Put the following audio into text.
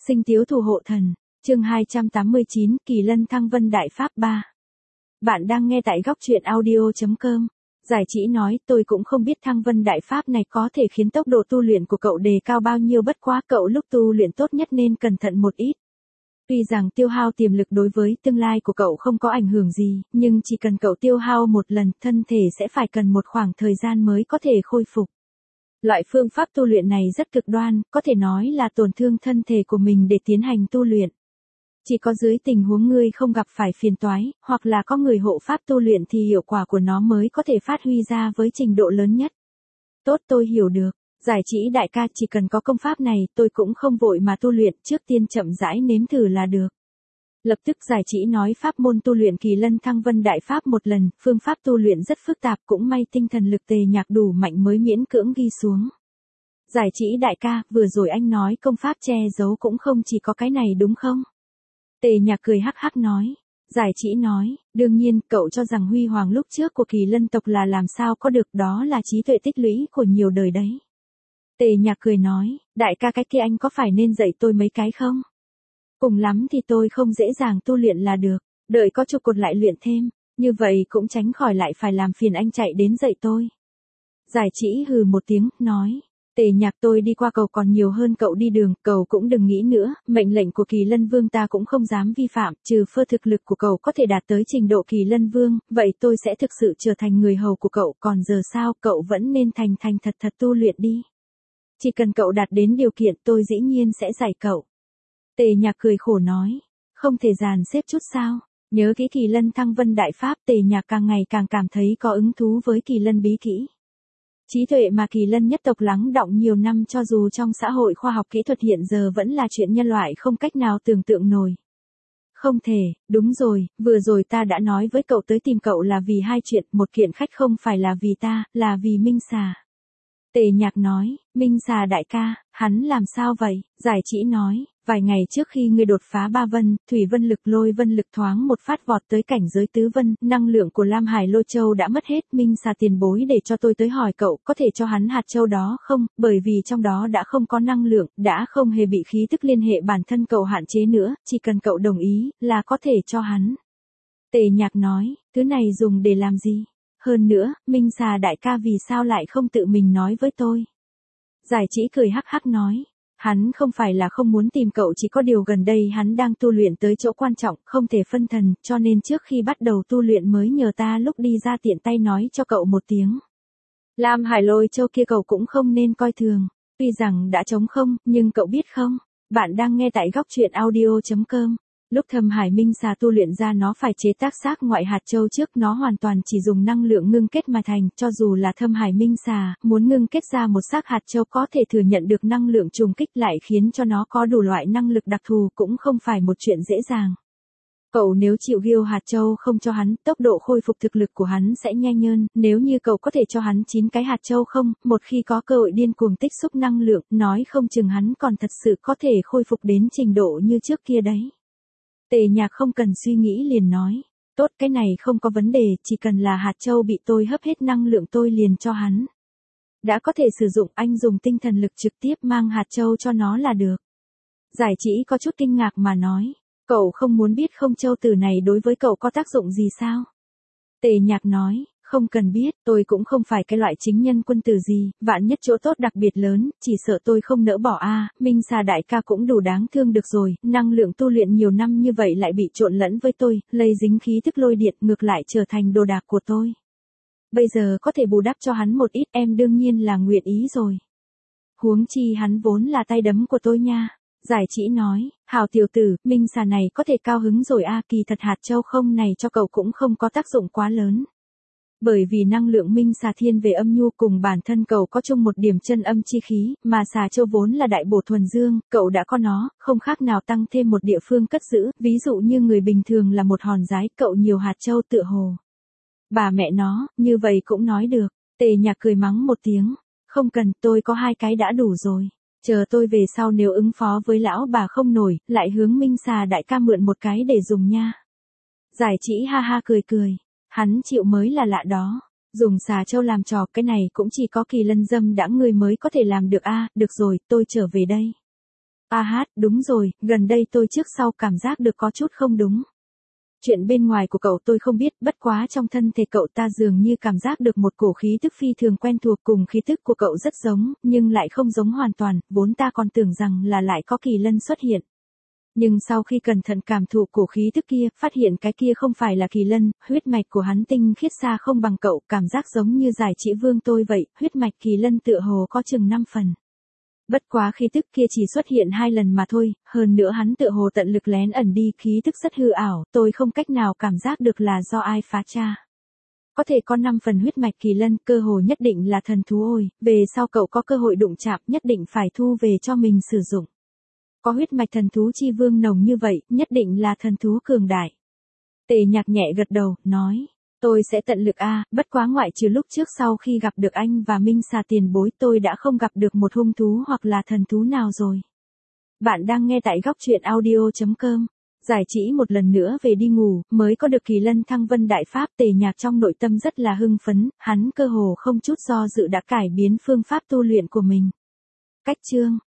Sinh tiếu thủ hộ thần, chương 289, Kỳ Lân Thăng Vân Đại Pháp 3. Bạn đang nghe tại góc truyện audio.com. Giải chỉ nói, tôi cũng không biết Thăng Vân Đại Pháp này có thể khiến tốc độ tu luyện của cậu đề cao bao nhiêu, bất quá cậu lúc tu luyện tốt nhất nên cẩn thận một ít. Tuy rằng tiêu hao tiềm lực đối với tương lai của cậu không có ảnh hưởng gì, nhưng chỉ cần cậu tiêu hao một lần, thân thể sẽ phải cần một khoảng thời gian mới có thể khôi phục. Loại phương pháp tu luyện này rất cực đoan, có thể nói là tổn thương thân thể của mình để tiến hành tu luyện. Chỉ có dưới tình huống ngươi không gặp phải phiền toái, hoặc là có người hộ pháp tu luyện thì hiệu quả của nó mới có thể phát huy ra với trình độ lớn nhất. Tốt, tôi hiểu được. Giải chỉ đại ca, chỉ cần có công pháp này, tôi cũng không vội mà tu luyện, trước tiên chậm rãi nếm thử là được. Lập tức giải chỉ nói pháp môn tu luyện Kỳ Lân Thăng Vân Đại Pháp một lần, phương pháp tu luyện rất phức tạp, cũng may tinh thần lực Tề Nhạc đủ mạnh mới miễn cưỡng ghi xuống. Giải chỉ đại ca, vừa rồi anh nói công pháp che giấu cũng không chỉ có cái này đúng không? Tề Nhạc cười hắc hắc nói. Giải chỉ nói, đương nhiên, cậu cho rằng huy hoàng lúc trước của Kỳ Lân tộc là làm sao có được, đó là trí tuệ tích lũy của nhiều đời đấy. Tề Nhạc cười nói, đại ca cái kia anh có phải nên dạy tôi mấy cái không? Cùng lắm thì tôi không dễ dàng tu luyện là được, đợi có trụ cột lại luyện thêm, như vậy cũng tránh khỏi lại phải làm phiền anh chạy đến dạy tôi. Giải chỉ hừ một tiếng, nói, Tề Nhạc, tôi đi qua cầu còn nhiều hơn cậu đi đường, cậu cũng đừng nghĩ nữa, mệnh lệnh của Kỳ Lân Vương ta cũng không dám vi phạm, trừ phi thực lực của cậu có thể đạt tới trình độ Kỳ Lân Vương, vậy tôi sẽ thực sự trở thành người hầu của cậu, còn giờ sao, cậu vẫn nên thành thật tu luyện đi. Chỉ cần cậu đạt đến điều kiện, tôi dĩ nhiên sẽ dạy cậu. Tề Nhạc cười khổ nói, không thể dàn xếp chút sao? Nhớ kỹ Kỳ Lân Thăng Vân Đại Pháp, Tề Nhạc càng ngày càng cảm thấy có hứng thú với Kỳ Lân bí kỹ. Trí tuệ mà Kỳ Lân nhất tộc lắng đọng nhiều năm, cho dù trong xã hội khoa học kỹ thuật hiện giờ vẫn là chuyện nhân loại không cách nào tưởng tượng nổi. Không thể, đúng rồi, vừa rồi ta đã nói với cậu tới tìm cậu là vì hai chuyện, một kiện khách không phải là vì ta, là vì Minh Xà. Tề Nhạc nói, Minh Xà đại ca, hắn làm sao vậy? Giải chỉ nói, vài ngày trước khi ngươi đột phá 3 vân, thủy vân lực lôi vân lực thoáng một phát vọt tới cảnh giới tứ vân, năng lượng của Lam Hải Lôi Châu đã mất hết, Minh Xà tiền bối để cho tôi tới hỏi cậu có thể cho hắn hạt châu đó không, bởi vì trong đó đã không có năng lượng, đã không hề bị khí tức liên hệ bản thân cậu hạn chế nữa, chỉ cần cậu đồng ý là có thể cho hắn. Tề Nhạc nói, thứ này dùng để làm gì? Hơn nữa, Minh Xà đại ca vì sao lại không tự mình nói với tôi? Giải chỉ cười hắc hắc nói, hắn không phải là không muốn tìm cậu, chỉ có điều gần đây hắn đang tu luyện tới chỗ quan trọng, không thể phân thần, cho nên trước khi bắt đầu tu luyện mới nhờ ta lúc đi ra tiện tay nói cho cậu một tiếng. Lam Hải Lôi Châu kia cậu cũng không nên coi thường, tuy rằng đã trống không, nhưng cậu biết không, bạn đang nghe tại góc truyện audio.com. Lúc Thâm Hải Minh Xà tu luyện ra nó phải chế tác xác ngoại hạt châu trước, nó hoàn toàn chỉ dùng năng lượng ngưng kết mà thành, cho dù là Thâm Hải Minh Xà, muốn ngưng kết ra một xác hạt châu có thể thừa nhận được năng lượng trùng kích lại khiến cho nó có đủ loại năng lực đặc thù cũng không phải một chuyện dễ dàng. Cậu nếu chịu ghiêu hạt châu không cho hắn, tốc độ khôi phục thực lực của hắn sẽ nhanh hơn, nếu như cậu có thể cho hắn 9 cái hạt châu không, một khi có cơ hội điên cuồng tích xúc năng lượng, nói không chừng hắn còn thật sự có thể khôi phục đến trình độ như trước kia đấy. Tề Nhạc không cần suy nghĩ liền nói, tốt, cái này không có vấn đề, chỉ cần là hạt châu bị tôi hấp hết năng lượng tôi liền cho hắn. Đã có thể sử dụng, anh dùng tinh thần lực trực tiếp mang hạt châu cho nó là được. Giải chỉ có chút kinh ngạc mà nói, cậu không muốn biết không, châu tử này đối với cậu có tác dụng gì sao? Tề Nhạc nói, không cần biết, tôi cũng không phải cái loại chính nhân quân tử gì, vạn nhất chỗ tốt đặc biệt lớn, chỉ sợ tôi không nỡ bỏ a. Minh Xà đại ca cũng đủ đáng thương được rồi, năng lượng tu luyện nhiều năm như vậy lại bị trộn lẫn với tôi, lây dính khí thức lôi điện, ngược lại trở thành đồ đạc của tôi. Bây giờ có thể bù đắp cho hắn một ít, em đương nhiên là nguyện ý rồi. Huống chi hắn vốn là tay đấm của tôi nha. Giải chỉ nói, hào tiểu tử, Minh Xà này có thể cao hứng rồi a, kỳ thật hạt châu không này cho cậu cũng không có tác dụng quá lớn. Bởi vì năng lượng Minh Xà thiên về âm nhu, cùng bản thân cậu có chung một điểm chân âm chi khí, mà xà châu vốn là đại bổ thuần dương, cậu đã có nó, không khác nào tăng thêm một địa phương cất giữ, ví dụ như người bình thường là một hòn giái, cậu nhiều hạt châu tựa hồ. Bà mẹ nó, như vậy cũng nói được. Tề Nhạc cười mắng một tiếng, không cần, tôi có 2 cái đã đủ rồi. Chờ tôi về sau nếu ứng phó với lão bà không nổi, lại hướng Minh Xà đại ca mượn một cái để dùng nha. Giải chỉ ha ha cười, hắn chịu mới là lạ đó. Dùng xà châu làm trò, cái này cũng chỉ có Kỳ Lân dâm đã người mới có thể làm được a. Được rồi, tôi trở về đây. Đúng rồi, gần đây tôi trước sau cảm giác được có chút không đúng. Chuyện bên ngoài của cậu tôi không biết, bất quá trong thân thể cậu ta dường như cảm giác được một cổ khí tức phi thường quen thuộc, cùng khí tức của cậu rất giống, nhưng lại không giống hoàn toàn, vốn ta còn tưởng rằng là lại có kỳ lân xuất hiện. Nhưng sau khi cẩn thận cảm thụ cổ khí tức kia, phát hiện cái kia không phải là kỳ lân, huyết mạch của hắn tinh khiết xa không bằng cậu, cảm giác giống như giải chỉ vương tôi vậy, huyết mạch kỳ lân tựa hồ có chừng 5 phần. Bất quá khí tức kia chỉ xuất hiện 2 lần mà thôi, hơn nữa hắn tựa hồ tận lực lén ẩn đi, khí tức rất hư ảo, tôi không cách nào cảm giác được là do ai phá tra. Có thể có 5 phần huyết mạch kỳ lân, cơ hồ nhất định là thần thú ôi, về sau cậu có cơ hội đụng chạm nhất định phải thu về cho mình sử dụng. Có huyết mạch thần thú chi vương nồng như vậy, nhất định là thần thú cường đại. Tề Nhạc nhẹ gật đầu, nói. Tôi sẽ tận lực bất quá ngoại trừ lúc trước sau khi gặp được anh và Minh Xà tiền bối tôi đã không gặp được một hung thú hoặc là thần thú nào rồi. Bạn đang nghe tại góc truyện audio.com. Giải chỉ một lần nữa về đi ngủ, mới có được kỳ lân thăng vân đại pháp. Tề Nhạc trong nội tâm rất là hưng phấn, hắn cơ hồ không chút do dự đã cải biến phương pháp tu luyện của mình. Cách chương